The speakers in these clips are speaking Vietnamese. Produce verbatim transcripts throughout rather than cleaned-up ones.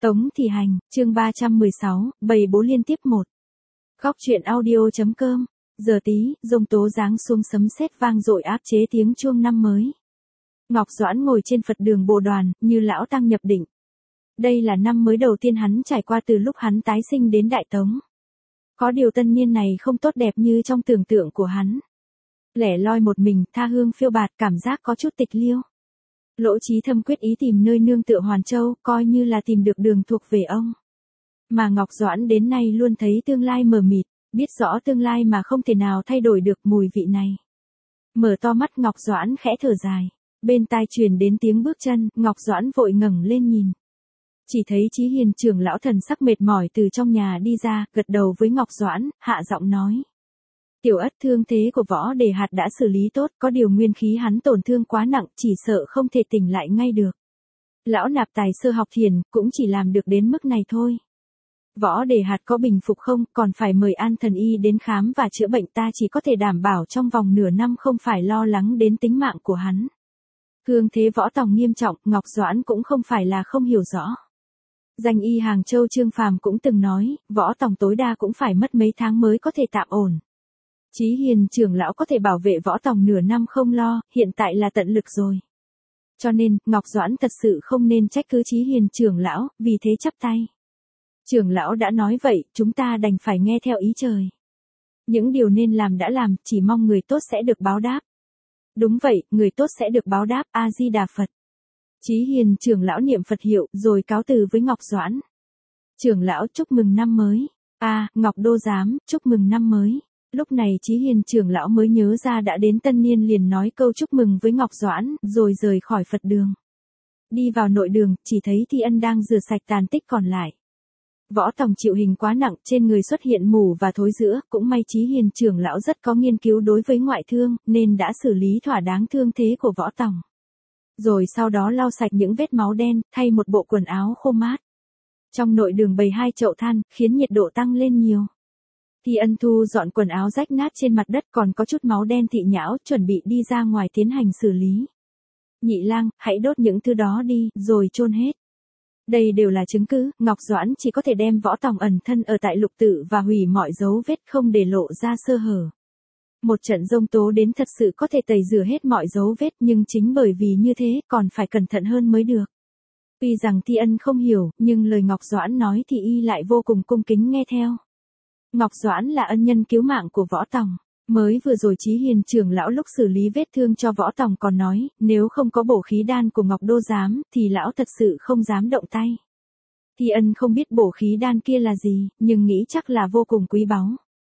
Tống Thị Hành, chương ba trăm mười sáu, bầy bố liên tiếp một. Góc truyện audio.com, giờ tí, giông tố giáng xuống sấm sét vang dội áp chế tiếng chuông năm mới. Ngọc Doãn ngồi trên Phật đường Bồ Đoàn, như lão tăng nhập định. Đây là năm mới đầu tiên hắn trải qua từ lúc hắn tái sinh đến Đại Tống. Có điều tân niên này không tốt đẹp như trong tưởng tượng của hắn. Lẻ loi một mình, tha hương phiêu bạt, cảm giác có chút tịch liêu. Lỗ Chí Thâm quyết ý tìm nơi nương tựa Hoàn Châu, coi như là tìm được đường thuộc về ông. Mà Ngọc Doãn đến nay luôn thấy tương lai mờ mịt, biết rõ tương lai mà không thể nào thay đổi được mùi vị này. Mở to mắt Ngọc Doãn khẽ thở dài, bên tai truyền đến tiếng bước chân, Ngọc Doãn vội ngẩng lên nhìn. Chỉ thấy Chí Hiền trưởng lão thần sắc mệt mỏi từ trong nhà đi ra, gật đầu với Ngọc Doãn, hạ giọng nói. Tiểu Ất, thương thế của Võ Đề Hạt đã xử lý tốt, có điều nguyên khí hắn tổn thương quá nặng, chỉ sợ không thể tỉnh lại ngay được. Lão nạp tài sơ học thiền, cũng chỉ làm được đến mức này thôi. Võ Đề Hạt có bình phục không, còn phải mời An thần y đến khám và chữa bệnh, ta chỉ có thể đảm bảo trong vòng nửa năm không phải lo lắng đến tính mạng của hắn. Thương thế Võ Tòng nghiêm trọng, Ngọc Doãn cũng không phải là không hiểu rõ. Danh y Hàng Châu Trương Phàm cũng từng nói, Võ Tòng tối đa cũng phải mất mấy tháng mới có thể tạm ổn. Chí Hiền trưởng lão có thể bảo vệ Võ Tòng nửa năm không lo, hiện tại là tận lực rồi. Cho nên, Ngọc Doãn thật sự không nên trách cứ Chí Hiền trưởng lão, vì thế chắp tay. Trưởng lão đã nói vậy, chúng ta đành phải nghe theo ý trời. Những điều nên làm đã làm, chỉ mong người tốt sẽ được báo đáp. Đúng vậy, người tốt sẽ được báo đáp, A-di-đà Phật. Chí Hiền trưởng lão niệm Phật hiệu, rồi cáo từ với Ngọc Doãn. Trưởng lão chúc mừng năm mới. A, à, Ngọc Đô Giám, chúc mừng năm mới. Lúc này Chí Hiền trưởng lão mới nhớ ra đã đến tân niên, liền nói câu chúc mừng với Ngọc Doãn, rồi rời khỏi Phật đường. Đi vào nội đường, chỉ thấy Thi Ân đang rửa sạch tàn tích còn lại. Võ Tòng chịu hình quá nặng, trên người xuất hiện mủ và thối rữa, cũng may Chí Hiền trưởng lão rất có nghiên cứu đối với ngoại thương, nên đã xử lý thỏa đáng thương thế của Võ Tòng. Rồi sau đó lau sạch những vết máu đen, thay một bộ quần áo khô mát. Trong nội đường bày hai chậu than, khiến nhiệt độ tăng lên nhiều. Thi Ân thu dọn quần áo rách nát trên mặt đất, còn có chút máu đen thị nhão, chuẩn bị đi ra ngoài tiến hành xử lý. Nhị lang, hãy đốt những thứ đó đi, rồi chôn hết. Đây đều là chứng cứ, Ngọc Doãn chỉ có thể đem Võ Tòng ẩn thân ở tại lục tự và hủy mọi dấu vết, không để lộ ra sơ hở. Một trận giông tố đến thật sự có thể tẩy rửa hết mọi dấu vết, nhưng chính bởi vì như thế, còn phải cẩn thận hơn mới được. Tuy rằng Thi Ân không hiểu, nhưng lời Ngọc Doãn nói thì y lại vô cùng cung kính nghe theo. Ngọc Doãn là ân nhân cứu mạng của Võ Tòng. Mới vừa rồi Chí Hiền trưởng lão lúc xử lý vết thương cho Võ Tòng còn nói, nếu không có bổ khí đan của Ngọc Đô Giám, thì lão thật sự không dám động tay. Thi Ân không biết bổ khí đan kia là gì, nhưng nghĩ chắc là vô cùng quý báu.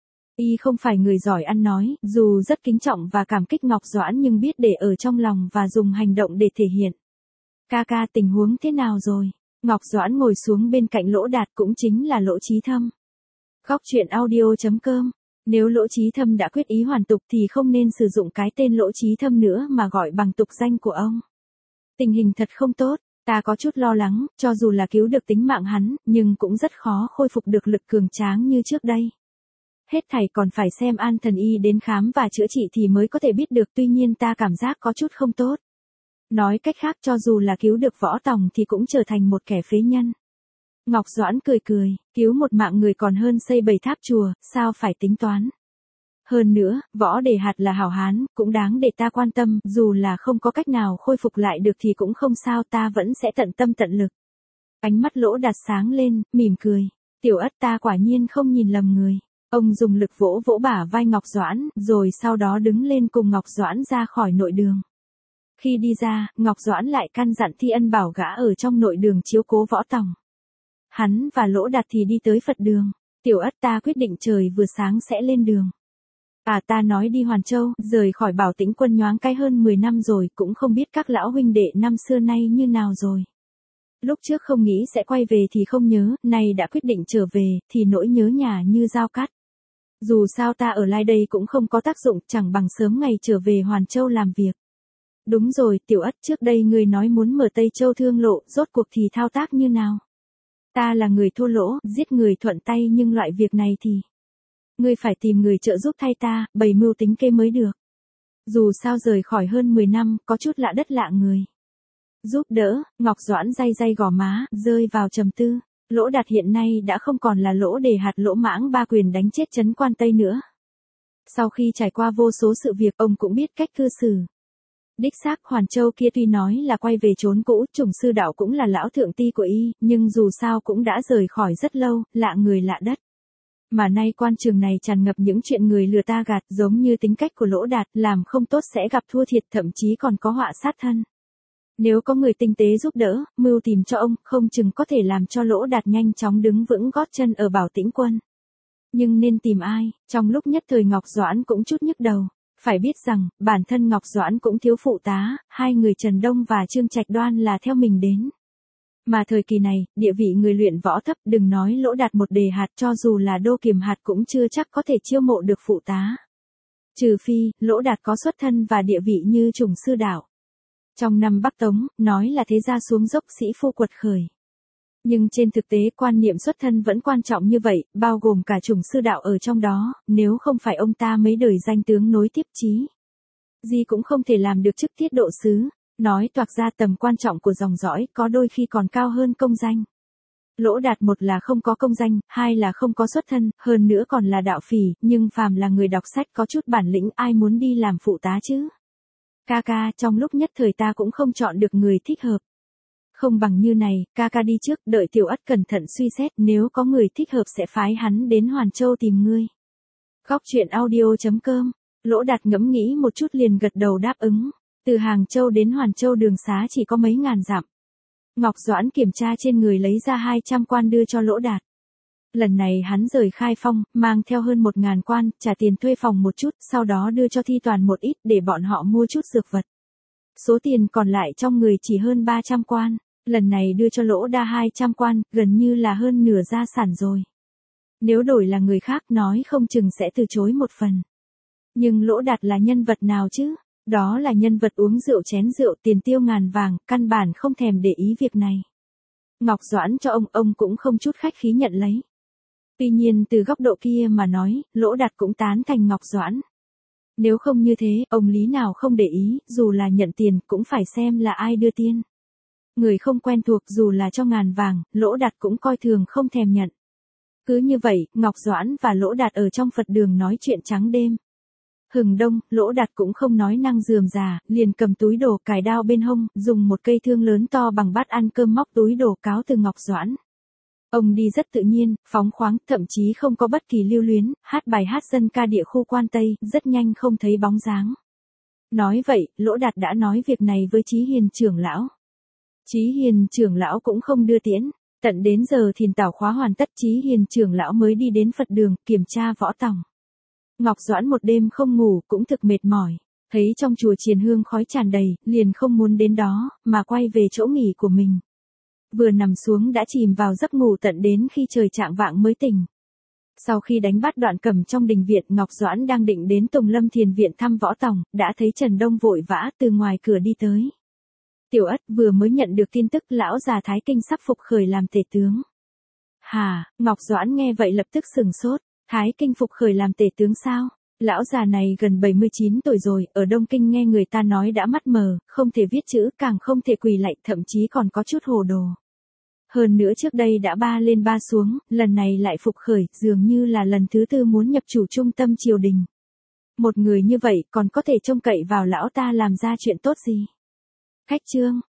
Y không phải người giỏi ăn nói, dù rất kính trọng và cảm kích Ngọc Doãn nhưng biết để ở trong lòng và dùng hành động để thể hiện. Ca ca, tình huống thế nào rồi? Ngọc Doãn ngồi xuống bên cạnh Lỗ Đạt, cũng chính là Lỗ Chí Thâm. Góc truyện audio.com. Nếu Lỗ Chí Thâm đã quyết ý hoàn tục thì không nên sử dụng cái tên Lỗ Chí Thâm nữa mà gọi bằng tục danh của ông. Tình hình thật không tốt, ta có chút lo lắng, cho dù là cứu được tính mạng hắn, nhưng cũng rất khó khôi phục được lực cường tráng như trước đây. Hết thảy còn phải xem An thần y đến khám và chữa trị thì mới có thể biết được, tuy nhiên ta cảm giác có chút không tốt. Nói cách khác, cho dù là cứu được Võ Tòng thì cũng trở thành một kẻ phế nhân. Ngọc Doãn cười cười, cứu một mạng người còn hơn xây bảy tháp chùa, sao phải tính toán. Hơn nữa, Võ Đề Hạt là hảo hán, cũng đáng để ta quan tâm, dù là không có cách nào khôi phục lại được thì cũng không sao, ta vẫn sẽ tận tâm tận lực. Ánh mắt Lỗ Đạt sáng lên, mỉm cười. Tiểu Ất, ta quả nhiên không nhìn lầm người. Ông dùng lực vỗ vỗ bả vai Ngọc Doãn, rồi sau đó đứng lên cùng Ngọc Doãn ra khỏi nội đường. Khi đi ra, Ngọc Doãn lại căn dặn Thi Ân bảo gã ở trong nội đường chiếu cố Võ Tòng. Hắn và Lỗ Đạt thì đi tới Phật đường. Tiểu Ất, ta quyết định trời vừa sáng sẽ lên đường. À, ta nói đi Hoàn Châu, rời khỏi Bảo Tĩnh Quân nhoáng cái hơn mười năm rồi, cũng không biết các lão huynh đệ năm xưa nay như nào rồi. Lúc trước không nghĩ sẽ quay về thì không nhớ, nay đã quyết định trở về, thì nỗi nhớ nhà như dao cắt. Dù sao ta ở lại đây cũng không có tác dụng, chẳng bằng sớm ngày trở về Hoàn Châu làm việc. Đúng rồi, Tiểu Ất, trước đây ngươi nói muốn mở Tây Châu thương lộ, rốt cuộc thì thao tác như nào? Ta là người thua lỗ, giết người thuận tay, nhưng loại việc này thì ngươi phải tìm người trợ giúp thay ta, bày mưu tính kế mới được. Dù sao rời khỏi hơn mười năm, có chút lạ đất lạ người. Giúp đỡ, Ngọc Doãn day day gò má, rơi vào trầm tư. Lỗ Đạt hiện nay đã không còn là Lỗ Đề Hạt Lỗ Mãng ba quyền đánh chết Trấn Quan Tây nữa. Sau khi trải qua vô số sự việc, ông cũng biết cách cư xử. Đích xác, Hoàn Châu kia tuy nói là quay về chốn cũ, Trùng Sư Đạo cũng là lão thượng ti của y, nhưng dù sao cũng đã rời khỏi rất lâu, lạ người lạ đất. Mà nay quan trường này tràn ngập những chuyện người lừa ta gạt, giống như tính cách của Lỗ Đạt, làm không tốt sẽ gặp thua thiệt, thậm chí còn có họa sát thân. Nếu có người tinh tế giúp đỡ, mưu tìm cho ông, không chừng có thể làm cho Lỗ Đạt nhanh chóng đứng vững gót chân ở Bảo Tĩnh Quân. Nhưng nên tìm ai? Trong lúc nhất thời Ngọc Doãn cũng chút nhức đầu. Phải biết rằng, bản thân Ngọc Doãn cũng thiếu phụ tá, hai người Trần Đông và Trương Trạch Đoan là theo mình đến. Mà thời kỳ này, địa vị người luyện võ thấp, đừng nói Lỗ Đạt một đề hạt, cho dù là đô kiềm hạt cũng chưa chắc có thể chiêu mộ được phụ tá. Trừ phi, Lỗ Đạt có xuất thân và địa vị như Trùng Sư Đạo. Trong năm Bắc Tống, nói là thế gia xuống dốc sĩ phu quật khởi. Nhưng trên thực tế quan niệm xuất thân vẫn quan trọng như vậy, bao gồm cả Trùng Sư Đạo ở trong đó, nếu không phải ông ta mấy đời danh tướng nối tiếp chí. Di cũng không thể làm được chức tiết độ sứ, nói toạc ra tầm quan trọng của dòng dõi có đôi khi còn cao hơn công danh. Lỗ Đạt một là không có công danh, hai là không có xuất thân, hơn nữa còn là đạo phỉ, nhưng phàm là người đọc sách có chút bản lĩnh ai muốn đi làm phụ tá chứ. Ca ca, trong lúc nhất thời ta cũng không chọn được người thích hợp. Không bằng như này, ca ca đi trước, đợi Tiểu Ất cẩn thận suy xét, nếu có người thích hợp sẽ phái hắn đến Hoàn Châu tìm ngươi. Góc truyện audio chấm com, Lỗ Đạt ngẫm nghĩ một chút liền gật đầu đáp ứng. Từ Hàng Châu đến Hoàn Châu đường xá chỉ có mấy ngàn dặm. Ngọc Doãn kiểm tra trên người lấy ra hai trăm quan đưa cho Lỗ Đạt. Lần này hắn rời Khai Phong, mang theo hơn một ngàn quan, trả tiền thuê phòng một chút, sau đó đưa cho Thi Toàn một ít để bọn họ mua chút dược vật. Số tiền còn lại trong người chỉ hơn ba trăm quan, lần này đưa cho Lỗ Đa hai trăm quan, gần như là hơn nửa gia sản rồi. Nếu đổi là người khác nói không chừng sẽ từ chối một phần. Nhưng Lỗ Đạt là nhân vật nào chứ? Đó là nhân vật uống rượu chén rượu tiền tiêu ngàn vàng, căn bản không thèm để ý việc này. Ngọc Doãn cho ông, ông cũng không chút khách khí nhận lấy. Tuy nhiên từ góc độ kia mà nói, Lỗ Đạt cũng tán thành Ngọc Doãn. Nếu không như thế, ông lý nào không để ý, dù là nhận tiền cũng phải xem là ai đưa tiền. Người không quen thuộc dù là cho ngàn vàng, Lỗ Đạt cũng coi thường không thèm nhận. Cứ như vậy, Ngọc Doãn và Lỗ Đạt ở trong Phật đường nói chuyện trắng đêm. Hừng đông, Lỗ Đạt cũng không nói năng rườm rà, liền cầm túi đồ cài đao bên hông, dùng một cây thương lớn to bằng bát ăn cơm móc túi đồ cáo từ Ngọc Doãn. Ông đi rất tự nhiên, phóng khoáng, thậm chí không có bất kỳ lưu luyến, hát bài hát dân ca địa khu Quan Tây, rất nhanh không thấy bóng dáng. Nói vậy, Lỗ Đạt đã nói việc này với Chí Hiền trưởng lão. Chí Hiền trưởng lão cũng không đưa tiễn, tận đến giờ Thiền Tảo khóa hoàn tất Chí Hiền trưởng lão mới đi đến Phật đường, kiểm tra võ tòng. Ngọc Doãn một đêm không ngủ, cũng thực mệt mỏi, thấy trong chùa triền hương khói tràn đầy, liền không muốn đến đó, mà quay về chỗ nghỉ của mình. Vừa nằm xuống đã chìm vào giấc ngủ tận đến khi trời chạng vạng mới tỉnh. Sau khi đánh bắt Đoạn Cầm trong đình viện, Ngọc Doãn đang định đến Tùng Lâm Thiền viện thăm võ tòng, đã thấy Trần Đông vội vã từ ngoài cửa đi tới. Tiểu Ất vừa mới nhận được tin tức lão già Thái Kinh sắp phục khởi làm tể tướng. Hà, Ngọc Doãn nghe vậy lập tức sừng sốt, Thái Kinh phục khởi làm tể tướng sao? Lão già này gần bảy mươi chín tuổi rồi, ở Đông Kinh nghe người ta nói đã mắt mờ, không thể viết chữ, càng không thể quỳ lạy, thậm chí còn có chút hồ đồ. Hơn nữa trước đây đã ba lên ba xuống, lần này lại phục khởi, dường như là lần thứ tư muốn nhập chủ trung tâm triều đình. Một người như vậy còn có thể trông cậy vào lão ta làm ra chuyện tốt gì? Khách chương